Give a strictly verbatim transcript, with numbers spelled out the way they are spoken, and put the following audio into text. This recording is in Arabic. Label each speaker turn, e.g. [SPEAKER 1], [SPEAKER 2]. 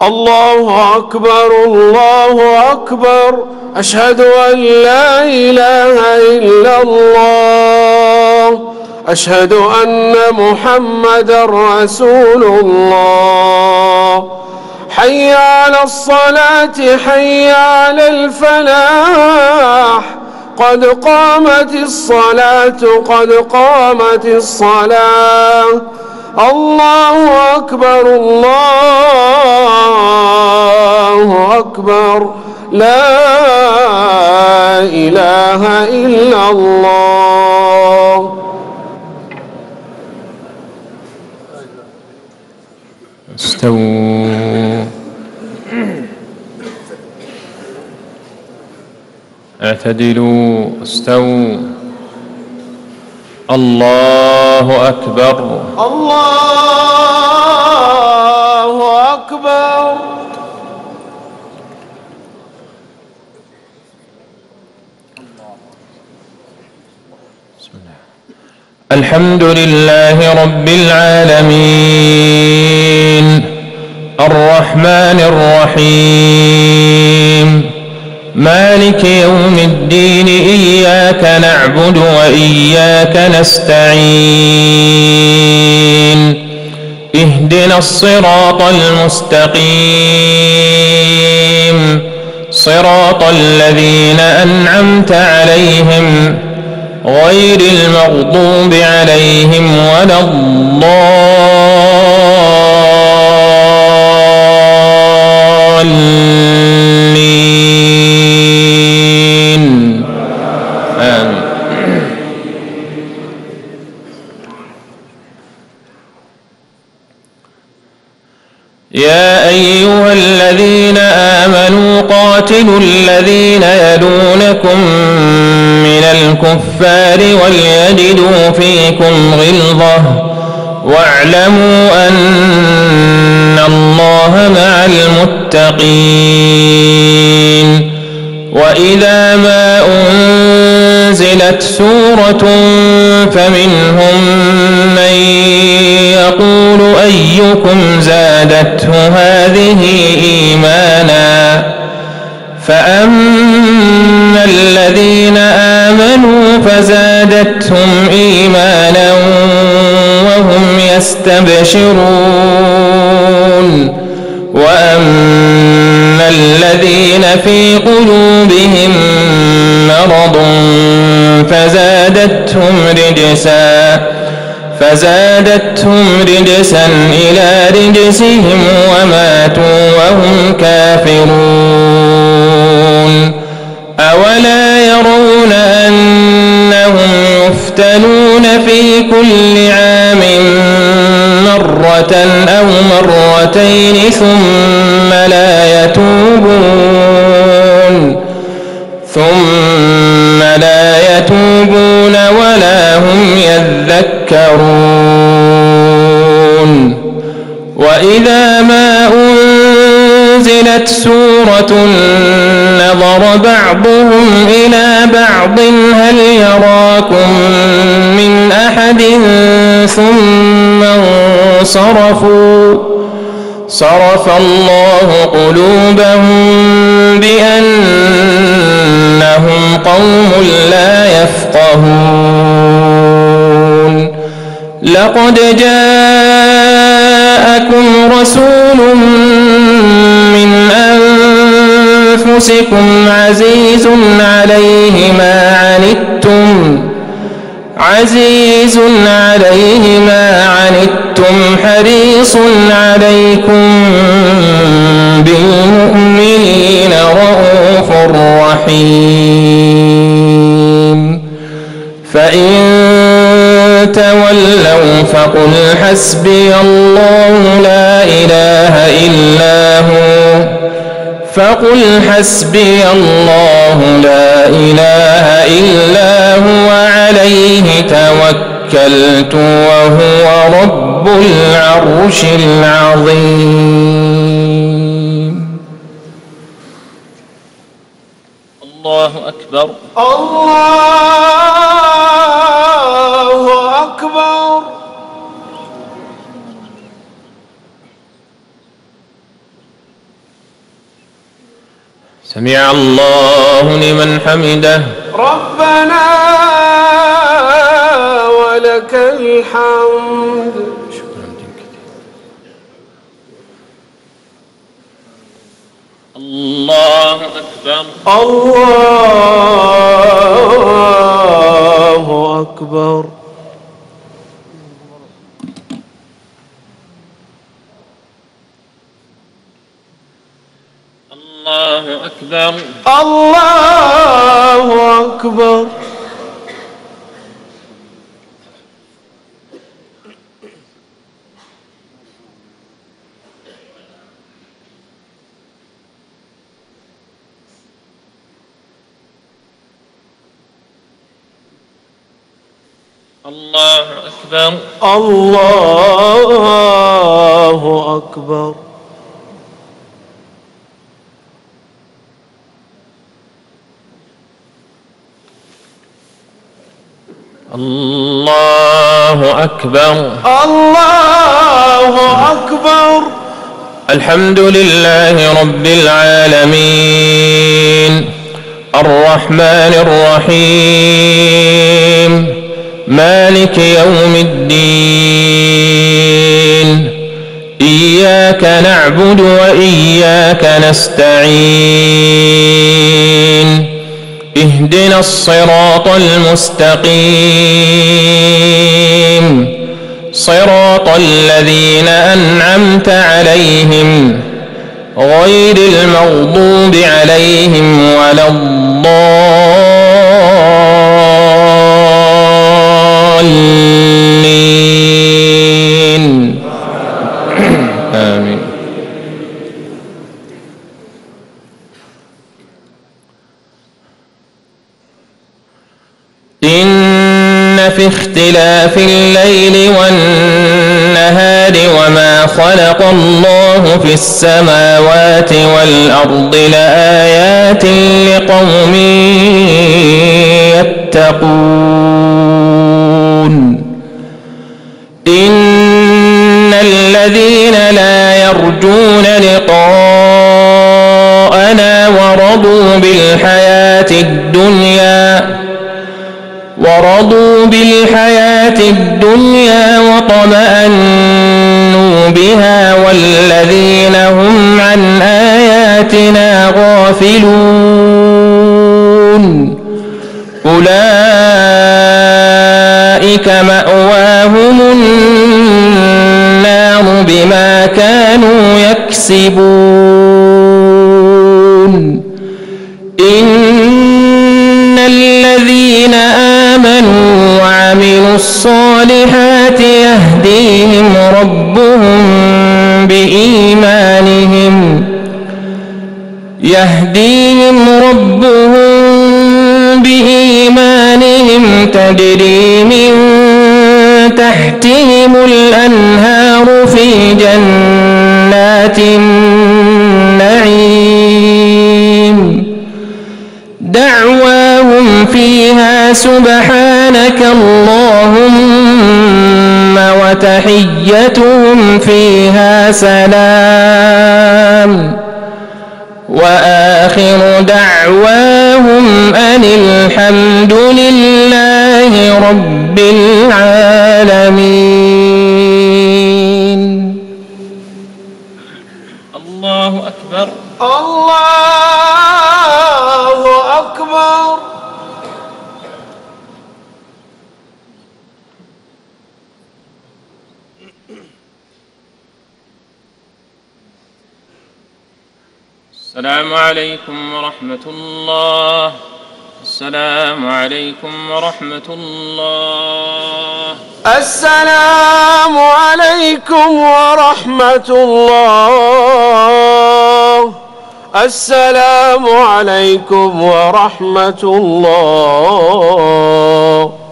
[SPEAKER 1] الله أكبر الله أكبر أشهد أن لا إله إلا الله أشهد أن محمدًا رسول الله حي على الصلاة حي على الفلاح قد قامت الصلاة قد قامت الصلاة الله أكبر الله أكبر لا إله إلا الله.
[SPEAKER 2] استووا اعتدلوا استووا. الله أكبر
[SPEAKER 1] الله أكبر.
[SPEAKER 2] الحمد لله رب العالمين الرحمن الرحيم مالك يوم الدين إياك نعبد وإياك نستعين اهدنا الصراط المستقيم صراط الذين أنعمت عليهم غير المغضوب عليهم ولا الضالين آمين. يا أيها الذين آمنوا قاتلوا الذين يلونكم من الكفار وليجدوا فيكم غلظة واعلموا أن الله مع المتقين. وإذا ما أنزلت سورة فمنهم من يقول أيكم زادته هذه إيمانا فأما الذين آمنوا فزادتهم إيمانا وهم يستبشرون. وأما الذين في قلوبهم مرض فزادتهم رجسا فزادتهم رجسا إلى رجسهم وماتوا وهم كافرون. أولا يرون أنهم يفتنون في كل عام مرة أو مرتين ثم لا يتوبون ثم لا يتوبون ولا هم يذكرون. وإذا ما أنزلت سورة نظر بعضهم إلى بعض هل يراكم من أحد ثم انصرفوا صرف الله قلوبهم بأنهم قوم لا يفقهون. لقد جاءكم رسول من أنفسكم عزيز عليه ما عنتم عزيز عليه ما عنتم حريص عليكم بالمؤمنين رءوف رحيم. فإن تولوا فقل حسبي الله لا إله إلا هو فقل حسبي الله لا إله إلا هو عليه توكلت وهو رب العرش العظيم. الله أكبر
[SPEAKER 1] الله أكبر.
[SPEAKER 2] سمع الله لمن حمده.
[SPEAKER 1] ربنا ولك الحمد.
[SPEAKER 2] الله أكبر.
[SPEAKER 1] الله أكبر.
[SPEAKER 2] الله أكبر.
[SPEAKER 1] الله أكبر.
[SPEAKER 2] الله أكبر.
[SPEAKER 1] الله أكبر.
[SPEAKER 2] الله أكبر.
[SPEAKER 1] الله أكبر.
[SPEAKER 2] الحمد لله رب العالمين الرحمن الرحيم مالك يوم الدين إياك نعبد وإياك نستعين اهدنا الصراط المستقيم صراط الذين أنعمت عليهم غير المغضوب عليهم ولا الضالين. آمين. إن في اختلاف الليل والنهار وما خلق الله في السماوات والأرض لآيات لقوم يتقون. إن الذين لا يرجون لقاءنا ورضوا بالحياة الدنيا ورضوا بالحياة الدنيا وطمأنوا بها والذين هم عن آياتنا غافلون أولئك مأواهم النار بما كانوا يكسبون. إن الذين آمنوا وعملوا الصالحات يهديهم ربهم بإيمانهم يهديهم ربهم بإيمانهم تجري من تحتهم الأنهار في جنات النعيم دعواهم فيها سبحانك اللهم وتحيتهم فيها سلام وآخر دعواهم أن الحمد لله رب العالمين. الله أكبر.
[SPEAKER 1] الله أكبر.
[SPEAKER 2] السلام عليكم ورحمة الله. السلام عليكم ورحمة الله.
[SPEAKER 1] السلام عليكم ورحمة الله. السلام عليكم ورحمة الله.